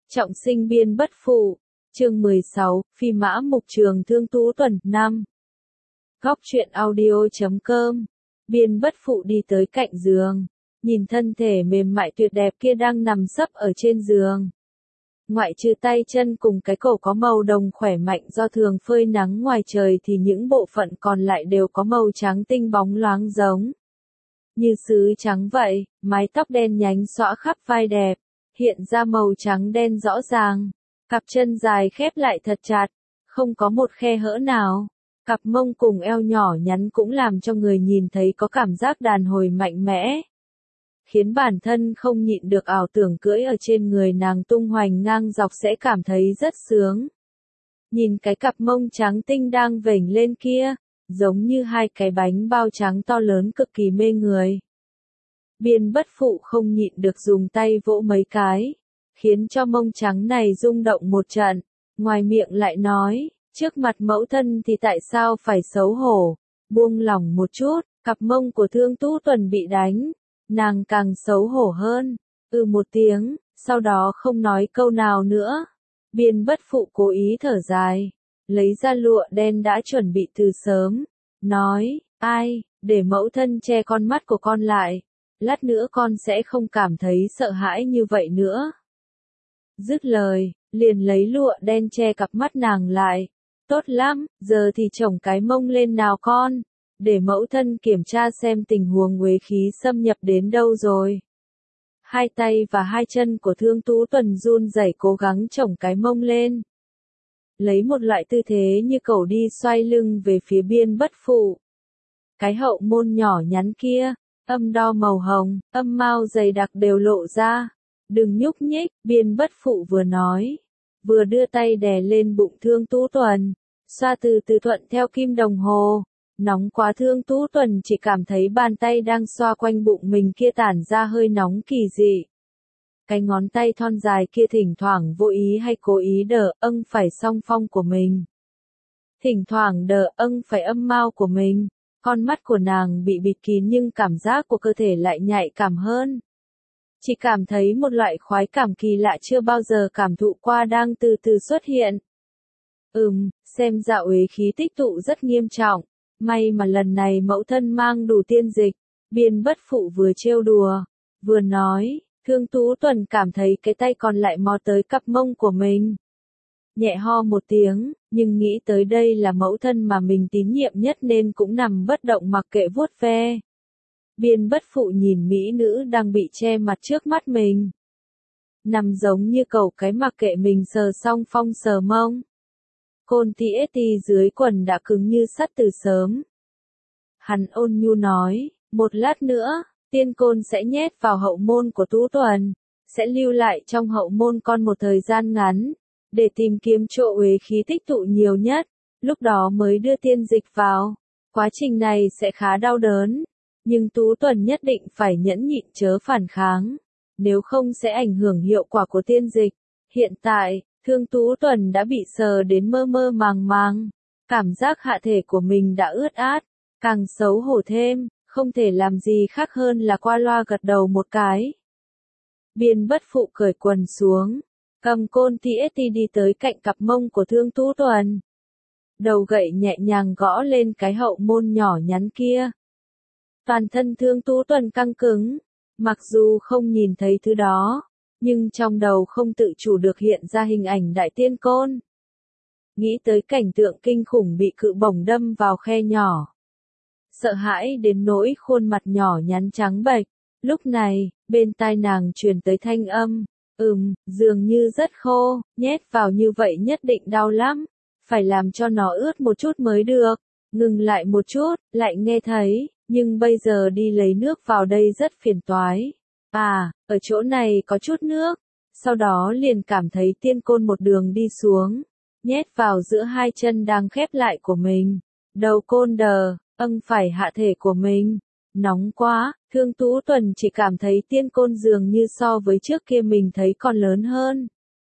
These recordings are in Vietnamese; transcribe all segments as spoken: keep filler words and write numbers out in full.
Trọng sinh biên bất phụ. Chương mười sáu, Phi mã mục trường thương Tú Tuần, năm. Góc truyện audio chấm com. Biên bất phụ đi tới cạnh giường, nhìn thân thể mềm mại tuyệt đẹp kia đang nằm sấp ở trên giường. Ngoại trừ tay chân cùng cái cổ có màu đồng khỏe mạnh do thường phơi nắng ngoài trời thì những bộ phận còn lại đều có màu trắng tinh bóng loáng giống như sứ trắng vậy, mái tóc đen nhánh xõa khắp vai đẹp, hiện ra màu trắng đen rõ ràng, cặp chân dài khép lại thật chặt, không có một khe hở nào, cặp mông cùng eo nhỏ nhắn cũng làm cho người nhìn thấy có cảm giác đàn hồi mạnh mẽ, khiến bản thân không nhịn được ảo tưởng cưỡi ở trên người nàng tung hoành ngang dọc sẽ cảm thấy rất sướng. Nhìn cái cặp mông trắng tinh đang vểnh lên kia, giống như hai cái bánh bao trắng to lớn cực kỳ mê người. Biên bất phụ không nhịn được dùng tay vỗ mấy cái, khiến cho mông trắng này rung động một trận, ngoài miệng lại nói, trước mặt mẫu thân thì tại sao phải xấu hổ, buông lỏng một chút, cặp mông của Thương Tú Tuần bị đánh, nàng càng xấu hổ hơn, ừ một tiếng, sau đó không nói câu nào nữa. Biên bất phụ cố ý thở dài, lấy ra lụa đen đã chuẩn bị từ sớm, nói, ai, để mẫu thân che con mắt của con lại, lát nữa con sẽ không cảm thấy sợ hãi như vậy nữa. Dứt lời, liền lấy lụa đen che cặp mắt nàng lại, tốt lắm, giờ thì chổng cái mông lên nào con, để mẫu thân kiểm tra xem tình huống uế khí xâm nhập đến đâu rồi. Hai tay và hai chân của Thương Tú Tuần run rẩy cố gắng chổng cái mông lên. Lấy một loại tư thế như cẩu đi xoay lưng về phía biên bất phụ. Cái hậu môn nhỏ nhắn kia, âm đo màu hồng, âm mao dày đặc đều lộ ra. Đừng nhúc nhích, biên bất phụ vừa nói, vừa đưa tay đè lên bụng Thương Tú Tuần, xoa từ từ thuận theo kim đồng hồ. Nóng quá Thương Tú Tuần chỉ cảm thấy bàn tay đang xoa quanh bụng mình kia tản ra hơi nóng kỳ dị. Cái ngón tay thon dài kia thỉnh thoảng vô ý hay cố ý đỡ âng phải song phong của mình. Thỉnh thoảng đỡ âng phải âm mao của mình, con mắt của nàng bị bịt kín nhưng cảm giác của cơ thể lại nhạy cảm hơn. Chỉ cảm thấy một loại khoái cảm kỳ lạ chưa bao giờ cảm thụ qua đang từ từ xuất hiện. Ừm, xem ra uế khí tích tụ rất nghiêm trọng. May mà lần này mẫu thân mang đủ tiên dịch, biên bất phụ vừa trêu đùa, vừa nói, Thương Tú Tuần cảm thấy cái tay còn lại mò tới cặp mông của mình. Nhẹ ho một tiếng, nhưng nghĩ tới đây là mẫu thân mà mình tín nhiệm nhất nên cũng nằm bất động mặc kệ vuốt ve. Biên bất phụ nhìn mỹ nữ đang bị che mặt trước mắt mình. Nằm giống như cẩu cái mặc kệ mình sờ xong phong sờ mông. Côn ti ết ti dưới quần đã cứng như sắt từ sớm. Hắn ôn nhu nói, một lát nữa, tiên côn sẽ nhét vào hậu môn của Tú Tuần, sẽ lưu lại trong hậu môn con một thời gian ngắn, để tìm kiếm chỗ uế khí tích tụ nhiều nhất, lúc đó mới đưa tiên dịch vào. Quá trình này sẽ khá đau đớn, nhưng Tú Tuần nhất định phải nhẫn nhịn chớ phản kháng, nếu không sẽ ảnh hưởng hiệu quả của tiên dịch. Hiện tại, Thương Tú Tuần đã bị sờ đến mơ mơ màng màng, cảm giác hạ thể của mình đã ướt át, càng xấu hổ thêm, không thể làm gì khác hơn là qua loa gật đầu một cái. Biên bất phụ cởi quần xuống, cầm côn ti ết ti đi tới cạnh cặp mông của Thương Tú Tuần. Đầu gậy nhẹ nhàng gõ lên cái hậu môn nhỏ nhắn kia. Toàn thân Thương Tú Tuần căng cứng, mặc dù không nhìn thấy thứ đó, nhưng trong đầu không tự chủ được hiện ra hình ảnh đại tiên côn. Nghĩ tới cảnh tượng kinh khủng bị cự bổng đâm vào khe nhỏ. Sợ hãi đến nỗi khuôn mặt nhỏ nhắn trắng bệch. Lúc này, bên tai nàng truyền tới thanh âm, ừm, dường như rất khô, nhét vào như vậy nhất định đau lắm, phải làm cho nó ướt một chút mới được. Ngừng lại một chút, lại nghe thấy, nhưng bây giờ đi lấy nước vào đây rất phiền toái. À, ở chỗ này có chút nước, sau đó liền cảm thấy tiên côn một đường đi xuống, nhét vào giữa hai chân đang khép lại của mình, đầu côn đờ, âng phải hạ thể của mình, nóng quá, Thương Tú Tuần chỉ cảm thấy tiên côn dường như so với trước kia mình thấy còn lớn hơn.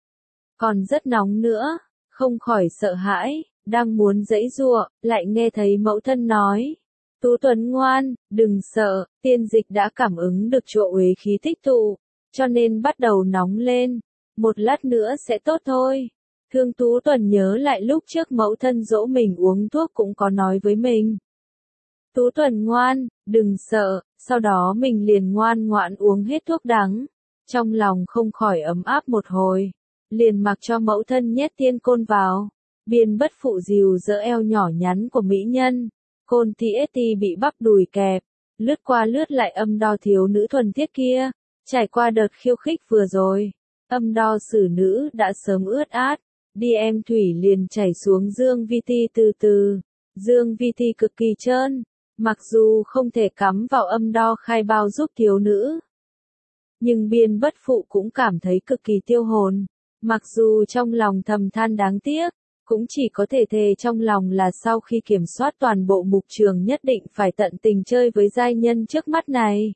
Còn rất nóng nữa, không khỏi sợ hãi, đang muốn giãy giụa, lại nghe thấy mẫu thân nói. Tú Tuần ngoan, đừng sợ, tiên dịch đã cảm ứng được chỗ uế khí tích tụ, cho nên bắt đầu nóng lên, một lát nữa sẽ tốt thôi. Thương Tú Tuần nhớ lại lúc trước mẫu thân dỗ mình uống thuốc cũng có nói với mình. Tú Tuần ngoan, đừng sợ, sau đó mình liền ngoan ngoãn uống hết thuốc đắng. Trong lòng không khỏi ấm áp một hồi, liền mặc cho mẫu thân nhét tiên côn vào. Biên Bất Phụ dìu dỡ eo nhỏ nhắn của mỹ nhân, Côn Ti ét ti bị bắp đùi kẹp, lướt qua lướt lại âm đo thiếu nữ thuần thiết kia, trải qua đợt khiêu khích vừa rồi, âm đo xử nữ đã sớm ướt át, đi em thủy liền chảy xuống Dương Vi Ti từ từ, Dương Vi Ti cực kỳ trơn, mặc dù không thể cắm vào âm đo khai bao giúp thiếu nữ. Nhưng Biên Bất Phụ cũng cảm thấy cực kỳ tiêu hồn, mặc dù trong lòng thầm than đáng tiếc, cũng chỉ có thể thề trong lòng là sau khi kiểm soát toàn bộ mục trường nhất định phải tận tình chơi với giai nhân trước mắt này.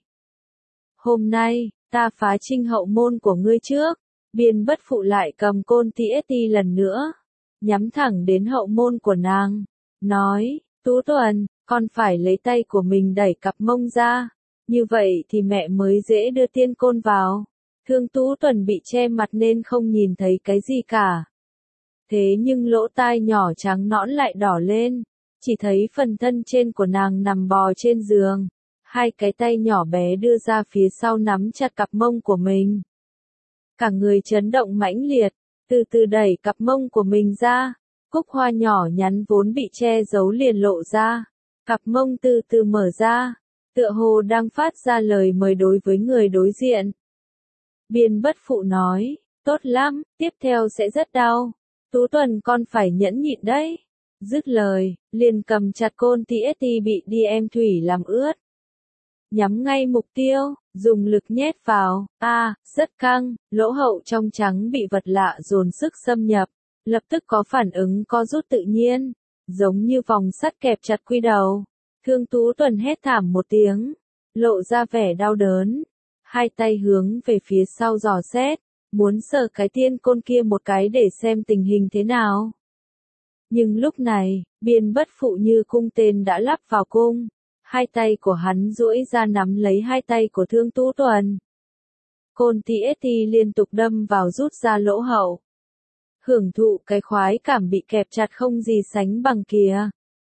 Hôm nay, ta phá trinh hậu môn của ngươi trước, Biên Bất Phụ lại cầm Côn Ti ét ti lần nữa, nhắm thẳng đến hậu môn của nàng, nói, Tú Tuần, con phải lấy tay của mình đẩy cặp mông ra, như vậy thì mẹ mới dễ đưa tiên côn vào. Thương Tú Tuần bị che mặt nên không nhìn thấy cái gì cả. Thế nhưng lỗ tai nhỏ trắng nõn lại đỏ lên, chỉ thấy phần thân trên của nàng nằm bò trên giường, hai cái tay nhỏ bé đưa ra phía sau nắm chặt cặp mông của mình. Cả người chấn động mãnh liệt, từ từ đẩy cặp mông của mình ra, cúc hoa nhỏ nhắn vốn bị che giấu liền lộ ra, cặp mông từ từ mở ra, tựa hồ đang phát ra lời mời đối với người đối diện. Biên Bất Phụ nói, tốt lắm, tiếp theo sẽ rất đau. Tú Tuần con phải nhẫn nhịn đấy. Dứt lời, liền cầm chặt Côn Ti ét ti bị đi em thủy làm ướt. Nhắm ngay mục tiêu, dùng lực nhét vào, a, à, rất căng, lỗ hậu trong trắng bị vật lạ dồn sức xâm nhập, lập tức có phản ứng co rút tự nhiên, giống như vòng sắt kẹp chặt quy đầu. Thương Tú Tuần hét thảm một tiếng, lộ ra vẻ đau đớn, hai tay hướng về phía sau dò xét, muốn sờ cái tiên côn kia một cái để xem tình hình thế nào. Nhưng lúc này, Biên Bất Phụ như cung tên đã lắp vào cung, hai tay của hắn duỗi ra nắm lấy hai tay của Thương Tú Tuần. Côn Ti ét ti liên tục đâm vào rút ra lỗ hậu. Hưởng thụ cái khoái cảm bị kẹp chặt không gì sánh bằng kìa.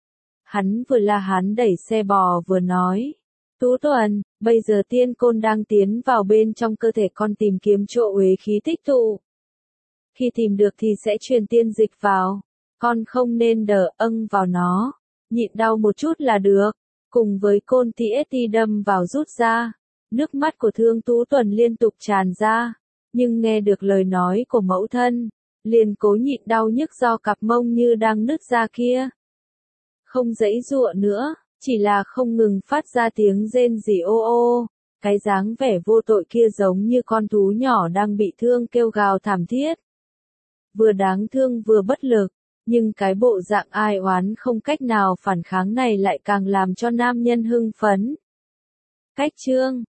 Hắn vừa la hán đẩy xe bò vừa nói. Tú Tuần, bây giờ tiên côn đang tiến vào bên trong cơ thể con tìm kiếm chỗ uế khí tích tụ. Khi tìm được thì sẽ truyền tiên dịch vào. Con không nên đờ âng vào nó. Nhịn đau một chút là được. Cùng với Côn Ti ét ti đâm vào rút ra. Nước mắt của Thương Tú Tuần liên tục tràn ra. Nhưng nghe được lời nói của mẫu thân. Liền cố nhịn đau nhức do cặp mông như đang nứt ra kia. Không giãy giụa nữa. Chỉ là không ngừng phát ra tiếng rên rỉ ô ô, cái dáng vẻ vô tội kia giống như con thú nhỏ đang bị thương kêu gào thảm thiết. Vừa đáng thương vừa bất lực, nhưng cái bộ dạng ai oán không cách nào phản kháng này lại càng làm cho nam nhân hưng phấn. Cách chương